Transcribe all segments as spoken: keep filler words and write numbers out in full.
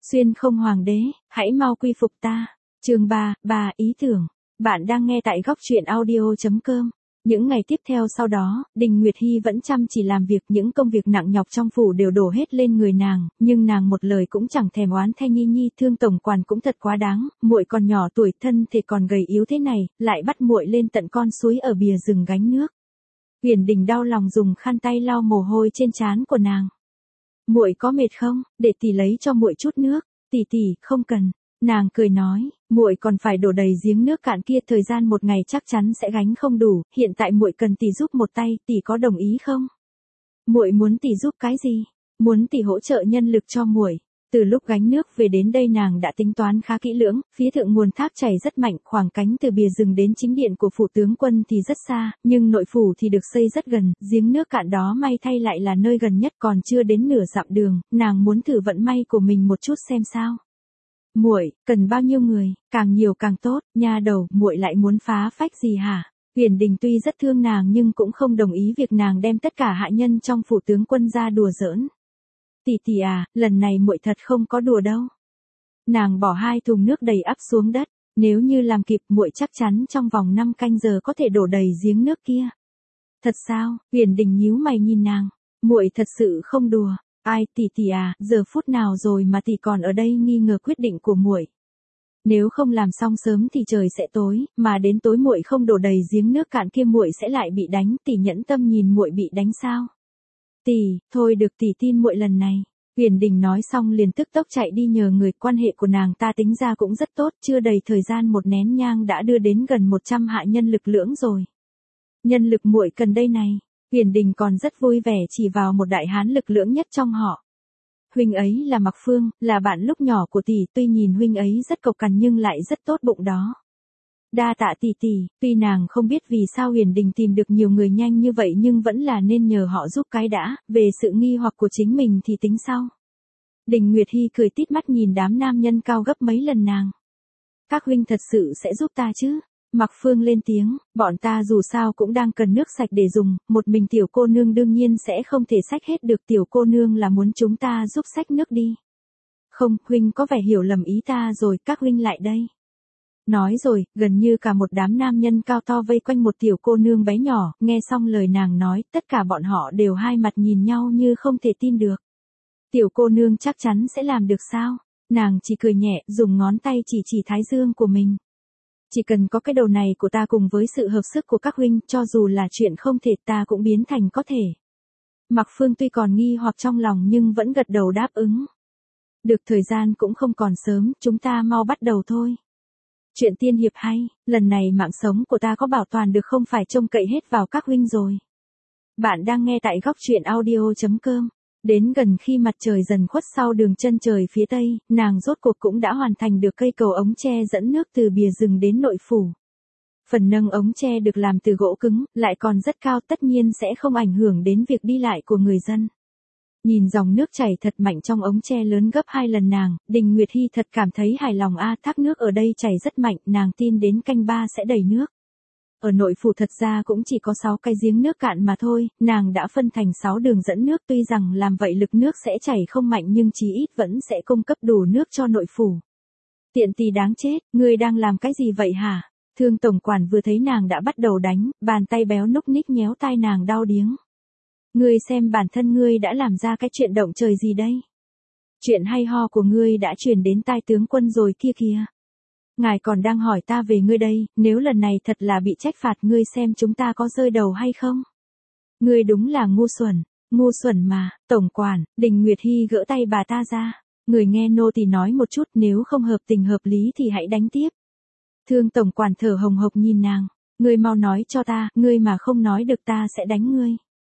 Xuyên không hoàng đế, hãy mau quy phục ta. Chương ba, ba ý tưởng. Bạn đang nghe tại góc truyện audio chấm com. Những ngày tiếp theo sau đó, Đình Nguyệt Hy vẫn chăm chỉ làm việc, những công việc nặng nhọc trong phủ đều đổ hết lên người nàng, nhưng nàng một lời cũng chẳng thèm oán thay Nhi Nhi. Thương tổng quản cũng thật quá đáng, muội còn nhỏ tuổi, thân thể còn gầy yếu thế này, lại bắt muội lên tận con suối ở bìa rừng gánh nước. Huyền Đình đau lòng dùng khăn tay lau mồ hôi trên trán của nàng. Muội có mệt không, để tỷ lấy cho muội chút nước. Tỷ tỷ, không cần. Nàng cười nói, muội còn phải đổ đầy giếng nước cạn kia, thời gian một ngày chắc chắn sẽ gánh không đủ, hiện tại muội cần tỷ giúp một tay, tỷ có đồng ý không? Muội muốn tỷ giúp cái gì? Muốn tỷ hỗ trợ nhân lực cho muội. Từ lúc gánh nước về đến đây nàng đã tính toán khá kỹ lưỡng, phía thượng nguồn thác chảy rất mạnh, khoảng cánh từ bìa rừng đến chính điện của phủ tướng quân thì rất xa, nhưng nội phủ thì được xây rất gần, giếng nước cạn đó may thay lại là nơi gần nhất, còn chưa đến nửa dặm đường, nàng muốn thử vận may của mình một chút xem sao. Muội, cần bao nhiêu người, càng nhiều càng tốt, nha đầu, muội lại muốn phá phách gì hả? Huyền Đình tuy rất thương nàng nhưng cũng không đồng ý việc nàng đem tất cả hạ nhân trong phủ tướng quân ra đùa giỡn. Tỷ tỷ à, lần này muội thật không có đùa đâu. Nàng bỏ hai thùng nước đầy ắp xuống đất, nếu như làm kịp muội chắc chắn trong vòng năm canh giờ có thể đổ đầy giếng nước kia. Thật sao? Huyền Đình nhíu mày nhìn nàng, muội thật sự không đùa. Ai, tỷ tỷ à, giờ phút nào rồi mà tỷ còn ở đây nghi ngờ quyết định của muội. Nếu không làm xong sớm thì trời sẽ tối, mà đến tối muội không đổ đầy giếng nước cạn kia muội sẽ lại bị đánh, tỷ nhẫn tâm nhìn muội bị đánh sao? Tỷ, thôi được, tỷ tin muội lần này. Huyền Đình nói xong liền tức tốc chạy đi nhờ người, quan hệ của nàng ta tính ra cũng rất tốt, chưa đầy thời gian một nén nhang đã đưa đến gần một trăm hạ nhân lực lưỡng rồi. Nhân lực muội cần đây này. Huyền Đình còn rất vui vẻ chỉ vào một đại hán lực lưỡng nhất trong họ. Huynh ấy là Mặc Phương, là bạn lúc nhỏ của tỷ, tuy nhìn huynh ấy rất cộc cằn nhưng lại rất tốt bụng đó. Đa tạ tỷ tỷ, tuy nàng không biết vì sao Huyền Đình tìm được nhiều người nhanh như vậy nhưng vẫn là nên nhờ họ giúp cái đã, về sự nghi hoặc của chính mình thì tính sau. Đình Nguyệt Hy cười tít mắt nhìn đám nam nhân cao gấp mấy lần nàng. Các huynh thật sự sẽ giúp ta chứ? Mặc Phương lên tiếng, bọn ta dù sao cũng đang cần nước sạch để dùng, một mình tiểu cô nương đương nhiên sẽ không thể xách hết được, tiểu cô nương là muốn chúng ta giúp xách nước đi. Không, huynh có vẻ hiểu lầm ý ta rồi, các huynh lại đây. Nói rồi, gần như cả một đám nam nhân cao to vây quanh một tiểu cô nương bé nhỏ, nghe xong lời nàng nói, tất cả bọn họ đều hai mặt nhìn nhau như không thể tin được. Tiểu cô nương chắc chắn sẽ làm được sao? Nàng chỉ cười nhẹ, dùng ngón tay chỉ chỉ thái dương của mình. Chỉ cần có cái đầu này của ta cùng với sự hợp sức của các huynh, cho dù là chuyện không thể ta cũng biến thành có thể. Mặc Phương tuy còn nghi hoặc trong lòng nhưng vẫn gật đầu đáp ứng. Được, thời gian cũng không còn sớm, chúng ta mau bắt đầu thôi. Chuyện tiên hiệp hay, lần này mạng sống của ta có bảo toàn được không phải trông cậy hết vào các huynh rồi. Bạn đang nghe tại góc truyện audio chấm com. Đến gần khi mặt trời dần khuất sau đường chân trời phía tây, nàng rốt cuộc cũng đã hoàn thành được cây cầu ống tre dẫn nước từ bìa rừng đến nội phủ. Phần nâng ống tre được làm từ gỗ cứng, lại còn rất cao, tất nhiên sẽ không ảnh hưởng đến việc đi lại của người dân. Nhìn dòng nước chảy thật mạnh trong ống tre lớn gấp hai lần nàng, Đình Nguyệt Hy thật cảm thấy hài lòng. A, thác nước ở đây chảy rất mạnh, nàng tin đến canh ba sẽ đầy nước. Ở nội phủ thật ra cũng chỉ có sáu cái giếng nước cạn mà thôi, nàng đã phân thành sáu đường dẫn nước, tuy rằng làm vậy lực nước sẽ chảy không mạnh nhưng chí ít vẫn sẽ cung cấp đủ nước cho nội phủ. Tiện tỳ đáng chết, ngươi đang làm cái gì vậy hả? Thương tổng quản vừa thấy nàng đã bắt đầu đánh, bàn tay béo núc ních nhéo tai nàng đau điếng. Ngươi xem bản thân ngươi đã làm ra cái chuyện động trời gì đây? Chuyện hay ho của ngươi đã truyền đến tai tướng quân rồi kia kìa. Ngài còn đang hỏi ta về ngươi đây, nếu lần này thật là bị trách phạt ngươi xem chúng ta có rơi đầu hay không? Ngươi đúng là ngu xuẩn, ngu xuẩn mà, tổng quản. Đình Nguyệt Hy gỡ tay bà ta ra. Người nghe nô tỳ nói một chút, nếu không hợp tình hợp lý thì hãy đánh tiếp. Thương tổng quản thở hồng hộc nhìn nàng, ngươi mau nói cho ta, ngươi mà không nói được ta sẽ đánh ngươi.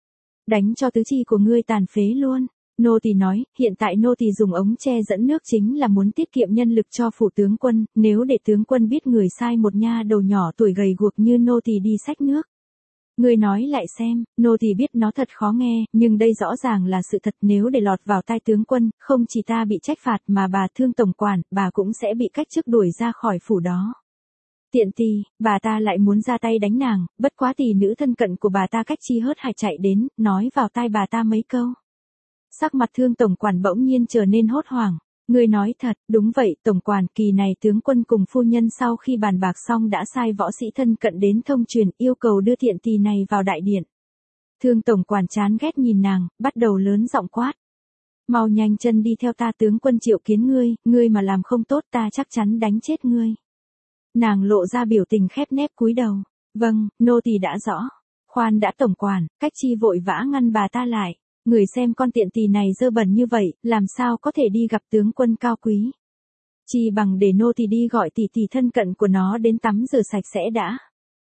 Đánh cho tứ chi của ngươi tàn phế luôn. Nô tỳ nói, hiện tại nô tỳ dùng ống tre dẫn nước chính là muốn tiết kiệm nhân lực cho phủ tướng quân, nếu để tướng quân biết người sai một nha đầu nhỏ tuổi gầy guộc như nô tỳ đi xách nước. Ngươi nói lại xem, nô tỳ biết nó thật khó nghe, nhưng đây rõ ràng là sự thật, nếu để lọt vào tai tướng quân, không chỉ ta bị trách phạt mà bà Thương tổng quản, bà cũng sẽ bị cách chức đuổi ra khỏi phủ đó. Tiện tỳ, bà ta lại muốn ra tay đánh nàng, bất quá tỷ nữ thân cận của bà ta cách chi hớt hải chạy đến, nói vào tai bà ta mấy câu. Sắc mặt Thương tổng quản bỗng nhiên trở nên hốt hoảng. Ngươi nói thật, đúng vậy, tổng quản, kỳ này tướng quân cùng phu nhân sau khi bàn bạc xong đã sai võ sĩ thân cận đến thông truyền yêu cầu đưa thiện tỳ này vào đại điện. Thương tổng quản chán ghét nhìn nàng, bắt đầu lớn giọng quát. Mau nhanh chân đi theo ta, tướng quân triệu kiến ngươi, ngươi mà làm không tốt ta chắc chắn đánh chết ngươi. Nàng lộ ra biểu tình khép nép cúi đầu. Vâng, nô tỳ đã rõ. Khoan đã tổng quản, cách chi vội vã ngăn bà ta lại. Người xem con tiện tỳ này dơ bẩn như vậy, làm sao có thể đi gặp tướng quân cao quý. Chi bằng để nô tỳ đi gọi tỷ tỷ thân cận của nó đến tắm rửa sạch sẽ đã.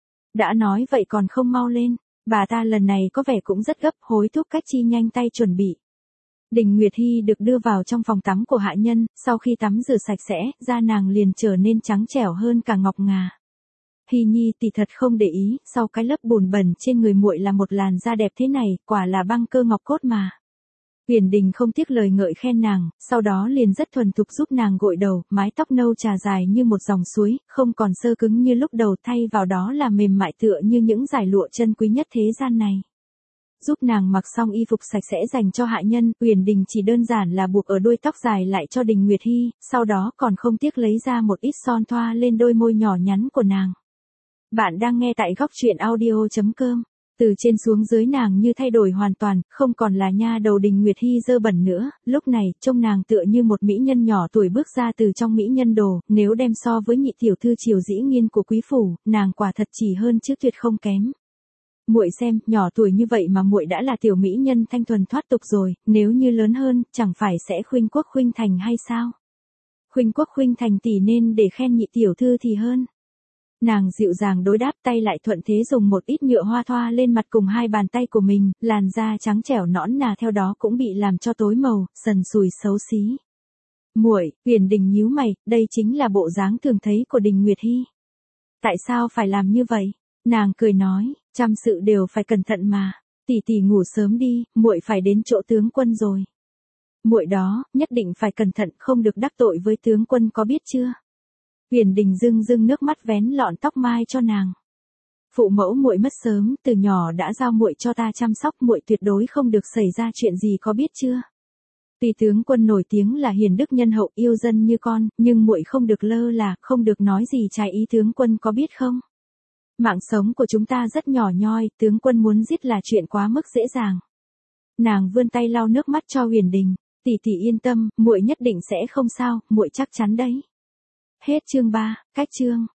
Đã nói vậy còn không mau lên, bà ta lần này có vẻ cũng rất gấp, hối thúc cách chi nhanh tay chuẩn bị. Đình Nguyệt Hy được đưa vào trong phòng tắm của hạ nhân, sau khi tắm rửa sạch sẽ, da nàng liền trở nên trắng trẻo hơn cả ngọc ngà. Hy Nhi tỷ thật không để ý, sau cái lớp bùn bẩn trên người muội là một làn da đẹp thế này, quả là băng cơ ngọc cốt mà. Huyền Đình không tiếc lời ngợi khen nàng, sau đó liền rất thuần thục giúp nàng gội đầu, mái tóc nâu trà dài như một dòng suối, không còn sơ cứng như lúc đầu, thay vào đó là mềm mại tựa như những dải lụa chân quý nhất thế gian này. Giúp nàng mặc xong y phục sạch sẽ dành cho hạ nhân, Huyền Đình chỉ đơn giản là buộc ở đuôi tóc dài lại cho Đình Nguyệt Hy, sau đó còn không tiếc lấy ra một ít son thoa lên đôi môi nhỏ nhắn của nàng. Bạn đang nghe tại góc truyện audio chấm com. Từ trên xuống dưới nàng như thay đổi hoàn toàn, không còn là nha đầu Đình Nguyệt Hy dơ bẩn nữa, lúc này, trông nàng tựa như một mỹ nhân nhỏ tuổi bước ra từ trong mỹ nhân đồ, nếu đem so với nhị tiểu thư Triều Dĩ Nghiên của quý phủ, nàng quả thật chỉ hơn chứ tuyệt không kém. Muội xem, nhỏ tuổi như vậy mà muội đã là tiểu mỹ nhân thanh thuần thoát tục rồi, nếu như lớn hơn, chẳng phải sẽ khuynh quốc khuynh thành hay sao? Khuynh quốc khuynh thành tỷ nên để khen nhị tiểu thư thì hơn. Nàng dịu dàng đối đáp, tay lại thuận thế dùng một ít nhựa hoa thoa lên mặt cùng hai bàn tay của mình, làn da trắng trẻo nõn nà theo đó cũng bị làm cho tối màu, sần sùi xấu xí. Muội, Huyền Đình nhíu mày, đây chính là bộ dáng thường thấy của Đình Nguyệt Hy. Tại sao phải làm như vậy? Nàng cười nói, trăm sự đều phải cẩn thận mà, tỷ tỷ ngủ sớm đi, muội phải đến chỗ tướng quân rồi. Muội đó, nhất định phải cẩn thận, không được đắc tội với tướng quân có biết chưa? Huyền Đình rưng rưng nước mắt vén lọn tóc mai cho nàng. Phụ mẫu muội mất sớm, từ nhỏ đã giao muội cho ta chăm sóc, muội tuyệt đối không được xảy ra chuyện gì có biết chưa? Tuy tướng quân nổi tiếng là hiền đức nhân hậu yêu dân như con, nhưng muội không được lơ là, không được nói gì trái ý tướng quân có biết không? Mạng sống của chúng ta rất nhỏ nhoi, tướng quân muốn giết là chuyện quá mức dễ dàng. Nàng vươn tay lau nước mắt cho Huyền Đình, tỷ tỷ yên tâm, muội nhất định sẽ không sao, muội chắc chắn đấy. Hết chương ba, cách chương.